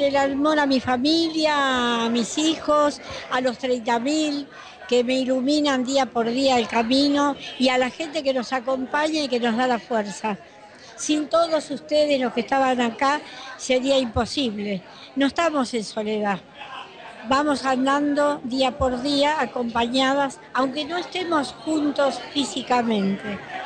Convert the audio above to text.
el amor a mi familia, a mis hijos, a los 30.000 que me iluminan día por día el camino y a la gente que nos acompaña y que nos da la fuerza. Sin todos ustedes, los que estaban acá, sería imposible. No estamos en soledad. Vamos andando día por día acompañadas, aunque no estemos juntos físicamente.